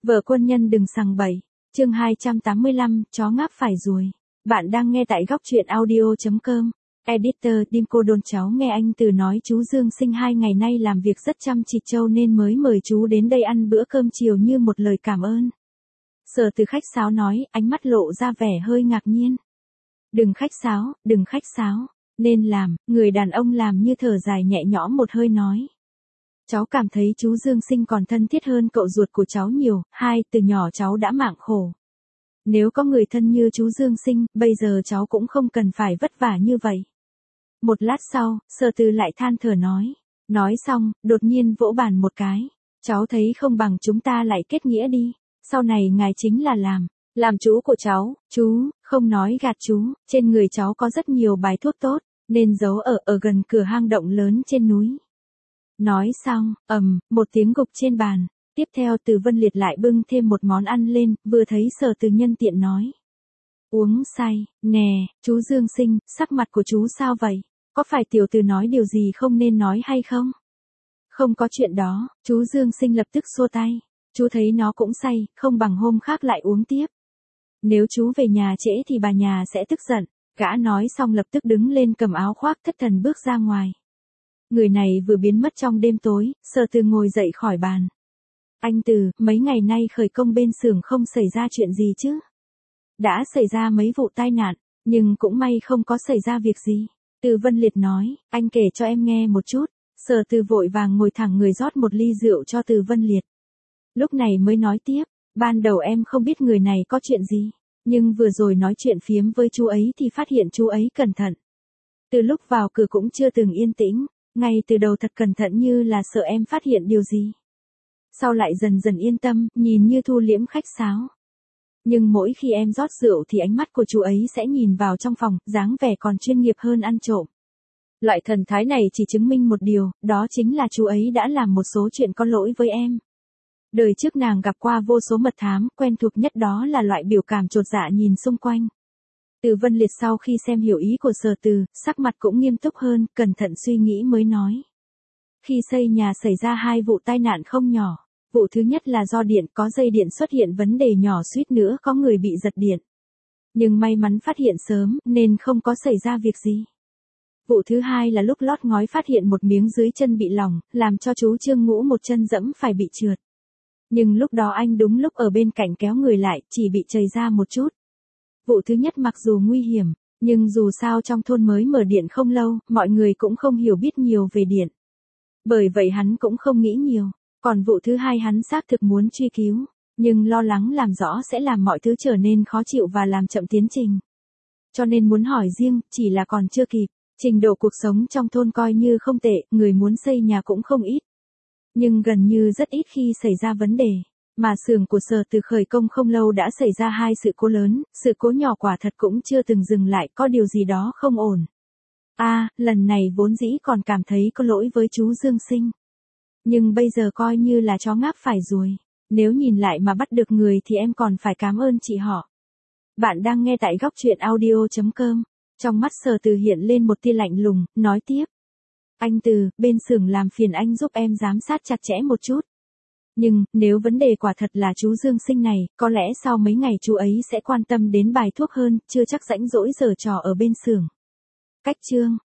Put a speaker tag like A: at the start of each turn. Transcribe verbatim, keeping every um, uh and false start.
A: Vợ quân nhân đừng sằng bậy. Chương hai trăm tám mươi lăm, chó ngáp phải ruồi. Bạn đang nghe tại góc truyện audio chấm com. Editor Dimco Đôn cháu nghe anh Từ nói chú Dương Sinh hai ngày nay làm việc rất chăm chỉ trâu nên mới mời chú đến đây ăn bữa cơm chiều như một lời cảm ơn. Sở Từ khách sáo nói, ánh mắt lộ ra vẻ hơi ngạc nhiên. Đừng khách sáo, đừng khách sáo. Nên làm, người đàn ông làm như thở dài nhẹ nhõm một hơi nói. Cháu cảm thấy chú Dương Sinh còn thân thiết hơn cậu ruột của cháu nhiều, hai, từ nhỏ cháu đã mạng khổ. Nếu có người thân như chú Dương Sinh, bây giờ cháu cũng không cần phải vất vả như vậy. Một lát sau, Sở Từ lại than thở nói. Nói xong, đột nhiên vỗ bàn một cái. Cháu thấy không bằng chúng ta lại kết nghĩa đi. Sau này ngài chính là làm. Làm chú của cháu, chú, không nói gạt chú, trên người cháu có rất nhiều bài thuốc tốt, nên giấu ở ở gần cửa hang động lớn trên núi. Nói xong, ầm, một tiếng gục trên bàn. Tiếp theo Từ Vân Liệt lại bưng thêm một món ăn lên, vừa thấy Sở Từ nhân tiện nói. Uống say, nè, chú Dương Sinh, sắc mặt của chú sao vậy? Có phải tiểu Từ nói điều gì không nên nói hay không? Không có chuyện đó, chú Dương Sinh lập tức xua tay. Chú thấy nó cũng say, không bằng hôm khác lại uống tiếp. Nếu chú về nhà trễ thì bà nhà sẽ tức giận. Gã nói xong lập tức đứng lên cầm áo khoác thất thần bước ra ngoài. Người này vừa biến mất trong đêm tối, Sở Từ ngồi dậy khỏi bàn. Anh Từ, mấy ngày nay khởi công bên xưởng không xảy ra chuyện gì chứ? Đã xảy ra mấy vụ tai nạn, nhưng cũng may không có xảy ra việc gì. Từ Vân Liệt nói, anh kể cho em nghe một chút. Sở Từ vội vàng ngồi thẳng người rót một ly rượu cho Từ Vân Liệt. Lúc này mới nói tiếp, ban đầu em không biết người này có chuyện gì, nhưng vừa rồi nói chuyện phiếm với chú ấy thì phát hiện chú ấy cẩn thận. Từ lúc vào cửa cũng chưa từng yên tĩnh, ngay từ đầu thật cẩn thận như là sợ em phát hiện điều gì. Sau lại dần dần yên tâm, nhìn như thu liễm khách sáo. Nhưng mỗi khi em rót rượu thì ánh mắt của chú ấy sẽ nhìn vào trong phòng, dáng vẻ còn chuyên nghiệp hơn ăn trộm. Loại thần thái này chỉ chứng minh một điều, đó chính là chú ấy đã làm một số chuyện có lỗi với em. Đời trước nàng gặp qua vô số mật thám, quen thuộc nhất đó là loại biểu cảm chột dạ nhìn xung quanh. Từ Vân Liệt sau khi xem hiểu ý của Sở Từ, sắc mặt cũng nghiêm túc hơn, cẩn thận suy nghĩ mới nói. Khi xây nhà xảy ra hai vụ tai nạn không nhỏ. Vụ thứ nhất là do điện có dây điện xuất hiện vấn đề nhỏ suýt nữa có người bị giật điện. Nhưng may mắn phát hiện sớm nên không có xảy ra việc gì. Vụ thứ hai là lúc lót ngói phát hiện một miếng dưới chân bị lỏng, làm cho chú Trương Ngũ một chân dẫm phải bị trượt. Nhưng lúc đó anh đúng lúc ở bên cạnh kéo người lại, chỉ bị trầy ra một chút. Vụ thứ nhất mặc dù nguy hiểm, nhưng dù sao trong thôn mới mở điện không lâu, mọi người cũng không hiểu biết nhiều về điện. Bởi vậy hắn cũng không nghĩ nhiều. Còn vụ thứ hai hắn xác thực muốn truy cứu, nhưng lo lắng làm rõ sẽ làm mọi thứ trở nên khó chịu và làm chậm tiến trình. Cho nên muốn hỏi riêng, chỉ là còn chưa kịp. Trình độ cuộc sống trong thôn coi như không tệ, người muốn xây nhà cũng không ít. Nhưng gần như rất ít khi xảy ra vấn đề. Mà xưởng của Sở Từ khởi công không lâu đã xảy ra hai sự cố lớn, sự cố nhỏ quả thật cũng chưa từng dừng lại, có điều gì đó không ổn. A, à, lần này vốn dĩ còn cảm thấy có lỗi với chú Dương Sinh. Nhưng bây giờ coi như là chó ngáp phải ruồi. Nếu nhìn lại mà bắt được người thì em còn phải cảm ơn chị họ. Bạn đang nghe tại góc truyện audio chấm com. Trong mắt Sở Từ hiện lên một tia lạnh lùng, nói tiếp. Anh Từ, bên xưởng làm phiền anh giúp em giám sát chặt chẽ một chút. Nhưng, nếu vấn đề quả thật là chú Dương Sinh này, có lẽ sau mấy ngày chú ấy sẽ quan tâm đến bài thuốc hơn, chưa chắc rãnh rỗi giở trò ở bên xưởng. Cách chương.